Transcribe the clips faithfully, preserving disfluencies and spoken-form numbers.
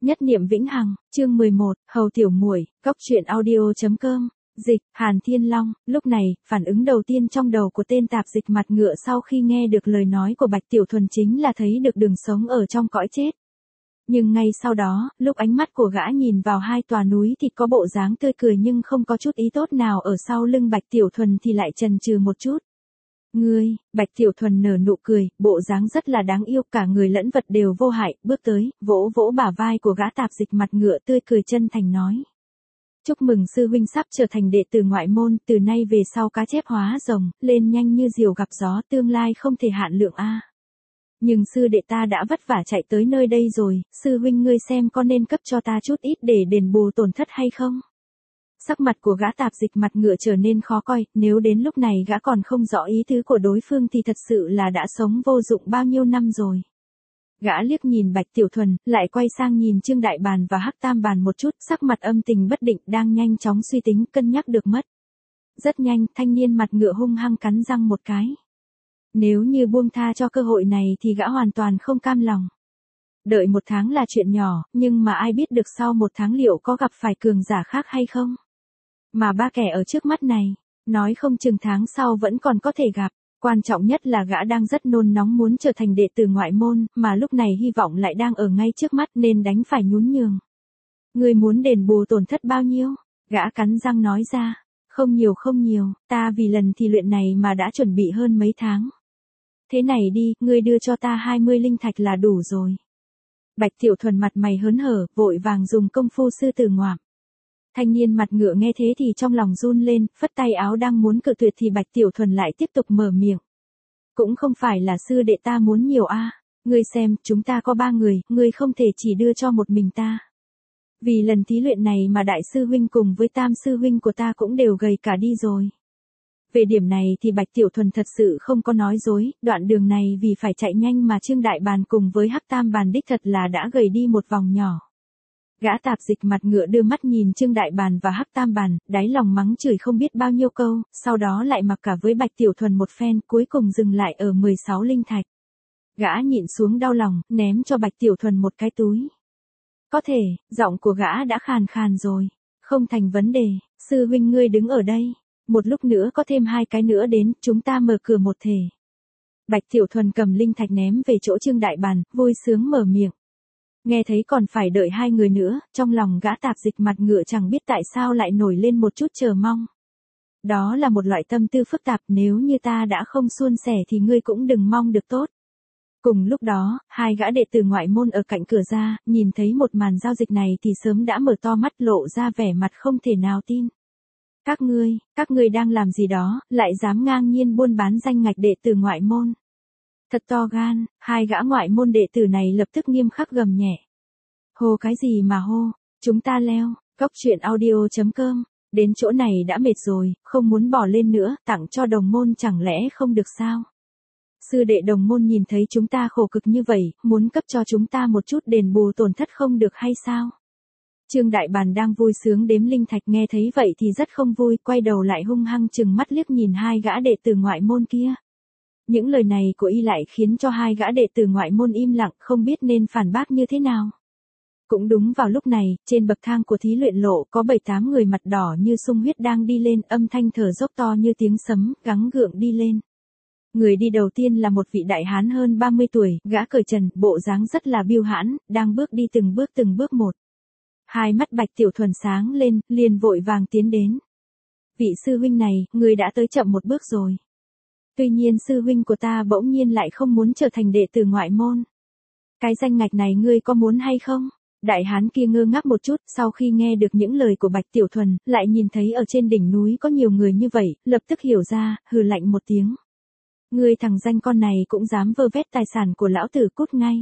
Nhất niệm vĩnh hằng, chương mười một, Hầu tiểu muội, góc truyện audio chấm com. Dịch, Hàn Thiên Long. Lúc này, phản ứng đầu tiên trong đầu của tên tạp dịch mặt ngựa sau khi nghe được lời nói của Bạch Tiểu Thuần chính là thấy được đường sống ở trong cõi chết. Nhưng ngay sau đó, lúc ánh mắt của gã nhìn vào hai tòa núi thì có bộ dáng tươi cười nhưng không có chút ý tốt nào ở sau lưng Bạch Tiểu Thuần thì lại chần chừ một chút. Ngươi, Bạch Tiểu Thuần nở nụ cười, bộ dáng rất là đáng yêu, cả người lẫn vật đều vô hại, bước tới, vỗ vỗ bả vai của gã tạp dịch mặt ngựa tươi cười chân thành nói. Chúc mừng sư huynh sắp trở thành đệ tử ngoại môn, từ nay về sau cá chép hóa rồng, lên nhanh như diều gặp gió, tương lai không thể hạn lượng a. Nhưng sư đệ ta đã vất vả chạy tới nơi đây rồi, sư huynh ngươi xem có nên cấp cho ta chút ít để đền bù tổn thất hay không? Sắc mặt của gã tạp dịch mặt ngựa trở nên khó coi, nếu đến lúc này gã còn không rõ ý tứ của đối phương thì thật sự là đã sống vô dụng bao nhiêu năm rồi. Gã liếc nhìn Bạch Tiểu Thuần, lại quay sang nhìn Trương Đại Bàn và Hắc Tam Bàn một chút, sắc mặt âm tình bất định, đang nhanh chóng suy tính, cân nhắc được mất. Rất nhanh, thanh niên mặt ngựa hung hăng cắn răng một cái. Nếu như buông tha cho cơ hội này thì gã hoàn toàn không cam lòng. Đợi một tháng là chuyện nhỏ, nhưng mà ai biết được sau một tháng liệu có gặp phải cường giả khác hay không? Mà ba kẻ ở trước mắt này, nói không chừng tháng sau vẫn còn có thể gặp. Quan trọng nhất là gã đang rất nôn nóng muốn trở thành đệ tử ngoại môn, mà lúc này hy vọng lại đang ở ngay trước mắt nên đánh phải nhún nhường. Ngươi muốn đền bù tổn thất bao nhiêu? Gã cắn răng nói ra. Không nhiều không nhiều, ta vì lần thi luyện này mà đã chuẩn bị hơn mấy tháng. Thế này đi, ngươi đưa cho ta hai mươi linh thạch là đủ rồi. Bạch Tiểu Thuần mặt mày hớn hở, vội vàng dùng công phu sư tử ngoạm. Thanh niên mặt ngựa nghe thế thì trong lòng run lên, phất tay áo đang muốn cự tuyệt thì Bạch Tiểu Thuần lại tiếp tục mở miệng. Cũng không phải là sư đệ ta muốn nhiều a, ngươi xem, chúng ta có ba người, ngươi không thể chỉ đưa cho một mình ta. Vì lần thí luyện này mà đại sư huynh cùng với tam sư huynh của ta cũng đều gầy cả đi rồi. Về điểm này thì Bạch Tiểu Thuần thật sự không có nói dối, đoạn đường này vì phải chạy nhanh mà Trương Đại Bàn cùng với Hắc Tam Bàn đích thật là đã gầy đi một vòng nhỏ. Gã tạp dịch mặt ngựa đưa mắt nhìn Trương Đại Bàn và Hắc Tam Bàn, đáy lòng mắng chửi không biết bao nhiêu câu, sau đó lại mặc cả với Bạch Tiểu Thuần một phen, cuối cùng dừng lại ở mười sáu linh thạch. Gã nhịn xuống đau lòng, ném cho Bạch Tiểu Thuần một cái túi. Có thể, giọng của gã đã khàn khàn rồi. Không thành vấn đề, sư huynh ngươi đứng ở đây. Một lúc nữa có thêm hai cái nữa đến, chúng ta mở cửa một thể. Bạch Tiểu Thuần cầm linh thạch ném về chỗ Trương Đại Bàn, vui sướng mở miệng. Nghe thấy còn phải đợi hai người nữa, trong lòng gã tạp dịch mặt ngựa chẳng biết tại sao lại nổi lên một chút chờ mong. Đó là một loại tâm tư phức tạp, nếu như ta đã không suôn sẻ thì ngươi cũng đừng mong được tốt. Cùng lúc đó, hai gã đệ tử ngoại môn ở cạnh cửa ra, nhìn thấy một màn giao dịch này thì sớm đã mở to mắt lộ ra vẻ mặt không thể nào tin. Các ngươi, các ngươi đang làm gì đó, lại dám ngang nhiên buôn bán danh ngạch đệ tử ngoại môn. Thật to gan, hai gã ngoại môn đệ tử này lập tức nghiêm khắc gầm nhẹ. Hô cái gì mà hô, chúng ta leo, góc truyện audio chấm com, đến chỗ này đã mệt rồi, không muốn bỏ lên nữa, tặng cho đồng môn chẳng lẽ không được sao? Sư đệ đồng môn nhìn thấy chúng ta khổ cực như vậy, muốn cấp cho chúng ta một chút đền bù tổn thất không được hay sao? Trương Đại Bàn đang vui sướng đếm linh thạch nghe thấy vậy thì rất không vui, quay đầu lại hung hăng chừng mắt liếc nhìn hai gã đệ tử ngoại môn kia. Những lời này của y lại khiến cho hai gã đệ tử ngoại môn im lặng, không biết nên phản bác như thế nào. Cũng đúng vào lúc này, trên bậc thang của thí luyện lộ có bảy tám người mặt đỏ như sung huyết đang đi lên, âm thanh thở dốc to như tiếng sấm, gắng gượng đi lên. Người đi đầu tiên là một vị đại hán hơn ba mươi tuổi, gã cởi trần, bộ dáng rất là biêu hãn, đang bước đi từng bước từng bước một. Hai mắt Bạch Tiểu Thuần sáng lên, liền vội vàng tiến đến. Vị sư huynh này, người đã tới chậm một bước rồi. Tuy nhiên sư huynh của ta bỗng nhiên lại không muốn trở thành đệ tử ngoại môn. Cái danh ngạch này ngươi có muốn hay không? Đại hán kia ngơ ngác một chút, sau khi nghe được những lời của Bạch Tiểu Thuần, lại nhìn thấy ở trên đỉnh núi có nhiều người như vậy, lập tức hiểu ra, hừ lạnh một tiếng. Ngươi thằng danh con này cũng dám vơ vét tài sản của lão tử, cút ngay.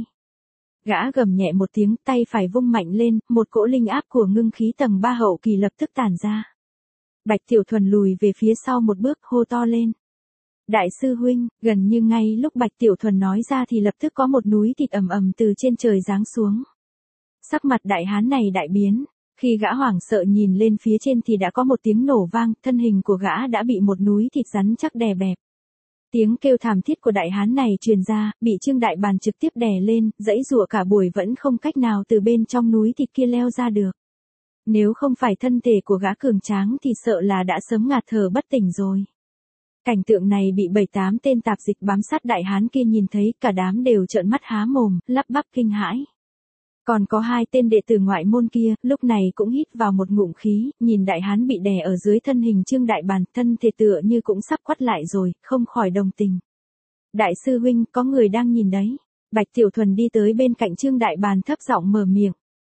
Gã gầm nhẹ một tiếng, tay phải vung mạnh lên, một cỗ linh áp của ngưng khí tầng ba hậu kỳ lập tức tản ra. Bạch Tiểu Thuần lùi về phía sau một bước, hô to lên. Đại sư huynh, gần như ngay lúc Bạch Tiểu Thuần nói ra thì lập tức có một núi thịt ầm ầm từ trên trời giáng xuống. Sắc mặt đại hán này đại biến, khi gã hoảng sợ nhìn lên phía trên thì đã có một tiếng nổ vang, thân hình của gã đã bị một núi thịt rắn chắc đè bẹp. Tiếng kêu thảm thiết của đại hán này truyền ra, bị Trương Đại Bàn trực tiếp đè lên, giãy giụa cả buổi vẫn không cách nào từ bên trong núi thịt kia leo ra được. Nếu không phải thân thể của gã cường tráng thì sợ là đã sớm ngạt thở bất tỉnh rồi. Cảnh tượng này bị bảy tám tên tạp dịch bám sát đại hán kia nhìn thấy, cả đám đều trợn mắt há mồm, lắp bắp kinh hãi. Còn có hai tên đệ tử ngoại môn kia, lúc này cũng hít vào một ngụm khí, nhìn đại hán bị đè ở dưới thân hình Trương Đại Bàn, thân thể tựa như cũng sắp quắt lại rồi, không khỏi đồng tình. Đại sư huynh, có người đang nhìn đấy. Bạch Tiểu Thuần đi tới bên cạnh Trương Đại Bàn thấp giọng mở miệng.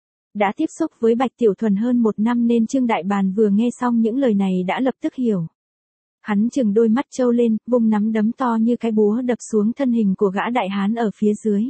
Đã tiếp xúc với Bạch Tiểu Thuần hơn một năm nên Trương Đại Bàn vừa nghe xong những lời này đã lập tức hiểu. Hắn chừng đôi mắt trâu lên, vung nắm đấm to như cái búa đập xuống thân hình của gã đại hán ở phía dưới.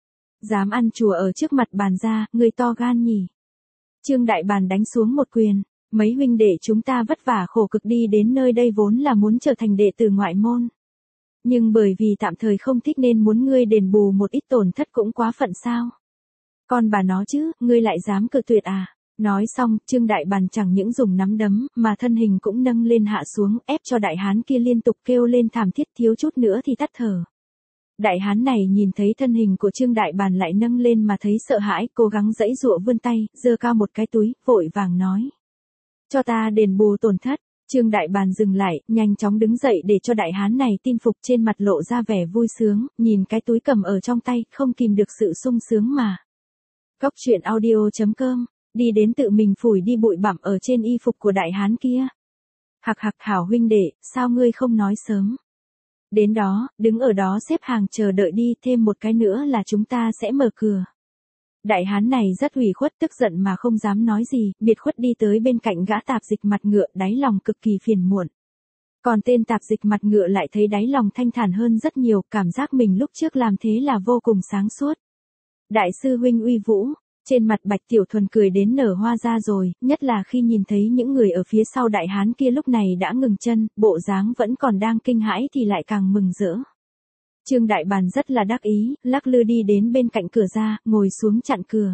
Dám ăn chùa ở trước mặt bàn ra, người to gan nhỉ. Trương Đại Bàn đánh xuống một quyền. Mấy huynh đệ chúng ta vất vả khổ cực đi đến nơi đây vốn là muốn trở thành đệ tử ngoại môn. Nhưng bởi vì tạm thời không thích nên muốn ngươi đền bù một ít tổn thất cũng quá phận sao. Còn bà nó chứ, ngươi lại dám cự tuyệt à. Nói xong, Trương Đại Bàn chẳng những dùng nắm đấm, mà thân hình cũng nâng lên hạ xuống, ép cho đại hán kia liên tục kêu lên thảm thiết, thiếu chút nữa thì tắt thở. Đại hán này nhìn thấy thân hình của Trương Đại Bàn lại nâng lên mà thấy sợ hãi, cố gắng giãy giụa vươn tay, giơ cao một cái túi, vội vàng nói. Cho ta đền bù tổn thất. Trương Đại Bàn dừng lại, nhanh chóng đứng dậy để cho đại hán này tin phục, trên mặt lộ ra vẻ vui sướng, nhìn cái túi cầm ở trong tay, không kìm được sự sung sướng mà. Cóc truyện audio chấm com, đi đến tự mình phủi đi bụi bặm ở trên y phục của đại hán kia. Hạc hạc hảo huynh đệ, sao ngươi không nói sớm? Đến đó, đứng ở đó xếp hàng chờ đợi đi, thêm một cái nữa là chúng ta sẽ mở cửa. Đại hán này rất ủy khuất, tức giận mà không dám nói gì, biệt khuất đi tới bên cạnh gã tạp dịch mặt ngựa, đáy lòng cực kỳ phiền muộn. Còn tên tạp dịch mặt ngựa lại thấy đáy lòng thanh thản hơn rất nhiều, cảm giác mình lúc trước làm thế là vô cùng sáng suốt. Đại sư huynh uy vũ, trên mặt Bạch Tiểu Thuần cười đến nở hoa ra rồi, nhất là khi nhìn thấy những người ở phía sau đại hán kia lúc này đã ngừng chân, bộ dáng vẫn còn đang kinh hãi thì lại càng mừng rỡ. Trương Đại Bàn rất là đắc ý, lắc lư đi đến bên cạnh cửa ra, ngồi xuống chặn cửa.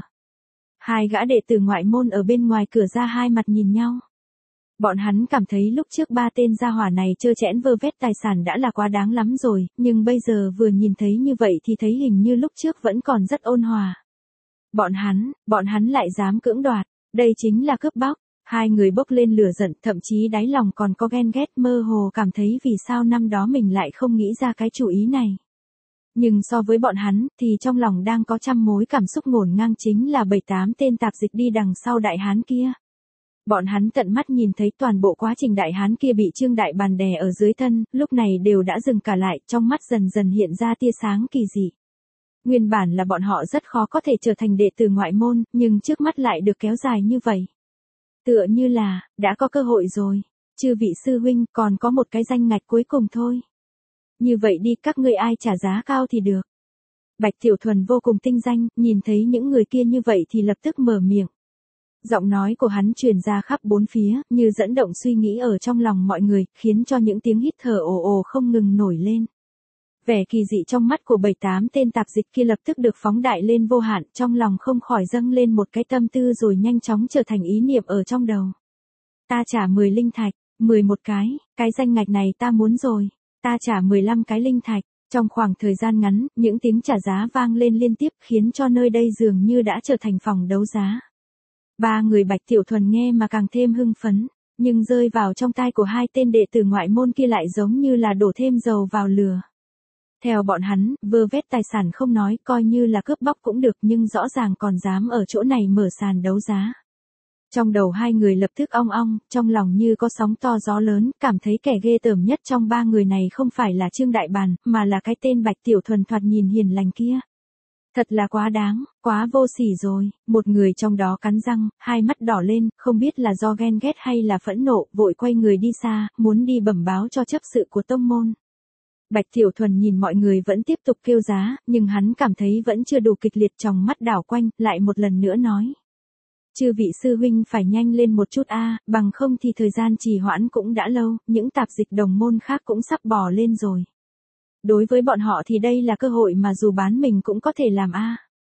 Hai gã đệ tử ngoại môn ở bên ngoài cửa ra hai mặt nhìn nhau. Bọn hắn cảm thấy lúc trước ba tên gia hỏa này trơ trẽn vơ vét tài sản đã là quá đáng lắm rồi, nhưng bây giờ vừa nhìn thấy như vậy thì thấy hình như lúc trước vẫn còn rất ôn hòa. Bọn hắn, bọn hắn lại dám cưỡng đoạt, đây chính là cướp bóc. Hai người bốc lên lửa giận, thậm chí đáy lòng còn có ghen ghét, mơ hồ cảm thấy vì sao năm đó mình lại không nghĩ ra cái chủ ý này. Nhưng so với bọn hắn, thì trong lòng đang có trăm mối cảm xúc ngổn ngang chính là bảy tám tên tạp dịch đi đằng sau đại hán kia. Bọn hắn tận mắt nhìn thấy toàn bộ quá trình đại hán kia bị Trương Đại Bàn đè ở dưới thân, lúc này đều đã dừng cả lại, trong mắt dần dần hiện ra tia sáng kỳ dị. Nguyên bản là bọn họ rất khó có thể trở thành đệ tử ngoại môn, nhưng trước mắt lại được kéo dài như vậy. Tựa như là, đã có cơ hội rồi. Chư vị sư huynh, còn có một cái danh ngạch cuối cùng thôi. Như vậy đi, các ngươi ai trả giá cao thì được. Bạch Tiểu Thuần vô cùng tinh danh, nhìn thấy những người kia như vậy thì lập tức mở miệng. Giọng nói của hắn truyền ra khắp bốn phía, như dẫn động suy nghĩ ở trong lòng mọi người, khiến cho những tiếng hít thở ồ ồ không ngừng nổi lên. Vẻ kỳ dị trong mắt của bảy tám tên tạp dịch kia lập tức được phóng đại lên vô hạn, trong lòng không khỏi dâng lên một cái tâm tư rồi nhanh chóng trở thành ý niệm ở trong đầu. Ta trả mười linh thạch, mười một cái, cái danh ngạch này ta muốn rồi, ta trả mười lăm cái linh thạch. Trong khoảng thời gian ngắn, những tiếng trả giá vang lên liên tiếp khiến cho nơi đây dường như đã trở thành phòng đấu giá. Ba người Bạch Tiểu Thuần nghe mà càng thêm hưng phấn, nhưng rơi vào trong tai của hai tên đệ tử ngoại môn kia lại giống như là đổ thêm dầu vào lửa. Theo bọn hắn, vơ vét tài sản không nói, coi như là cướp bóc cũng được, nhưng rõ ràng còn dám ở chỗ này mở sàn đấu giá. Trong đầu hai người lập tức ong ong, trong lòng như có sóng to gió lớn, cảm thấy kẻ ghê tởm nhất trong ba người này không phải là Trương Đại Bàn, mà là cái tên Bạch Tiểu Thuần thoạt nhìn hiền lành kia. Thật là quá đáng, quá vô sỉ rồi. Một người trong đó cắn răng, hai mắt đỏ lên, không biết là do ghen ghét hay là phẫn nộ, vội quay người đi xa, muốn đi bẩm báo cho chấp sự của tông môn. Bạch Tiểu Thuần nhìn mọi người vẫn tiếp tục kêu giá, nhưng hắn cảm thấy vẫn chưa đủ kịch liệt, trong mắt đảo quanh, lại một lần nữa nói. Chư vị sư huynh phải nhanh lên một chút a, bằng không thì thời gian trì hoãn cũng đã lâu, những tạp dịch đồng môn khác cũng sắp bò lên rồi. Đối với bọn họ thì đây là cơ hội mà dù bán mình cũng có thể làm a.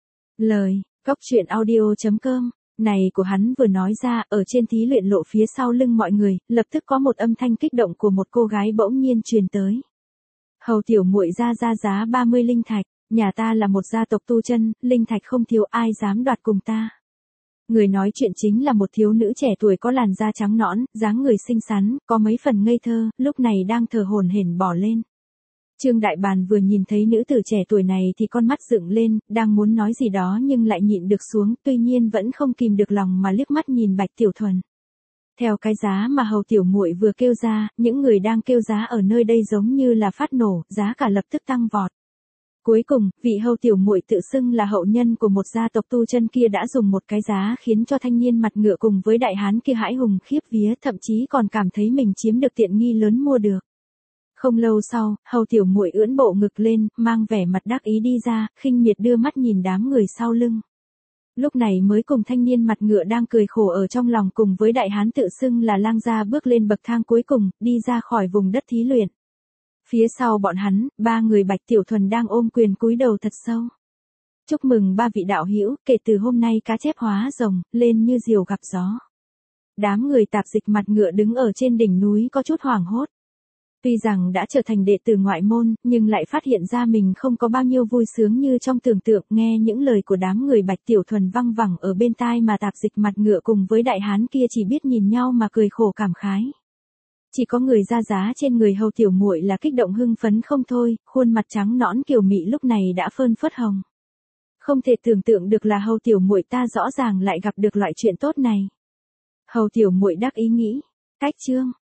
Lời, cóc truyện audio chấm com, này của hắn vừa nói ra, ở trên thí luyện lộ phía sau lưng mọi người, lập tức có một âm thanh kích động của một cô gái bỗng nhiên truyền tới. Hầu tiểu muội ra ra giá ba mươi linh thạch, nhà ta là một gia tộc tu chân, linh thạch không thiếu, ai dám đoạt cùng ta. Người nói chuyện chính là một thiếu nữ trẻ tuổi có làn da trắng nõn, dáng người xinh xắn, có mấy phần ngây thơ, lúc này đang thờ hổn hển bỏ lên. Trương Đại Bàn vừa nhìn thấy nữ tử trẻ tuổi này thì con mắt dựng lên, đang muốn nói gì đó nhưng lại nhịn được xuống, tuy nhiên vẫn không kìm được lòng mà liếc mắt nhìn Bạch Tiểu Thuần. Theo cái giá mà hầu tiểu muội vừa kêu ra, những người đang kêu giá ở nơi đây giống như là phát nổ, giá cả lập tức tăng vọt. Cuối cùng, vị hầu tiểu muội tự xưng là hậu nhân của một gia tộc tu chân kia đã dùng một cái giá khiến cho thanh niên mặt ngựa cùng với đại hán kia hãi hùng khiếp vía, thậm chí còn cảm thấy mình chiếm được tiện nghi lớn mua được. Không lâu sau, hầu tiểu muội ưỡn bộ ngực lên, mang vẻ mặt đắc ý đi ra, khinh miệt đưa mắt nhìn đám người sau lưng. Lúc này mới cùng thanh niên mặt ngựa đang cười khổ ở trong lòng cùng với đại hán tự xưng là lang gia bước lên bậc thang cuối cùng, đi ra khỏi vùng đất thí luyện. Phía sau bọn hắn, ba người Bạch Tiểu Thuần đang ôm quyền cúi đầu thật sâu. Chúc mừng ba vị đạo hữu, kể từ hôm nay cá chép hóa rồng, lên như diều gặp gió. Đám người tạp dịch mặt ngựa đứng ở trên đỉnh núi có chút hoảng hốt. Tuy rằng đã trở thành đệ tử ngoại môn, nhưng lại phát hiện ra mình không có bao nhiêu vui sướng như trong tưởng tượng, nghe những lời của đám người Bạch Tiểu Thuần văng vẳng ở bên tai mà tạp dịch mặt ngựa cùng với đại hán kia chỉ biết nhìn nhau mà cười khổ cảm khái. Chỉ có người ra giá trên người hầu tiểu muội là kích động hưng phấn không thôi, khuôn mặt trắng nõn kiều mị lúc này đã phơn phớt hồng. Không thể tưởng tượng được là hầu tiểu muội ta rõ ràng lại gặp được loại chuyện tốt này. Hầu tiểu muội đắc ý nghĩ, cách chương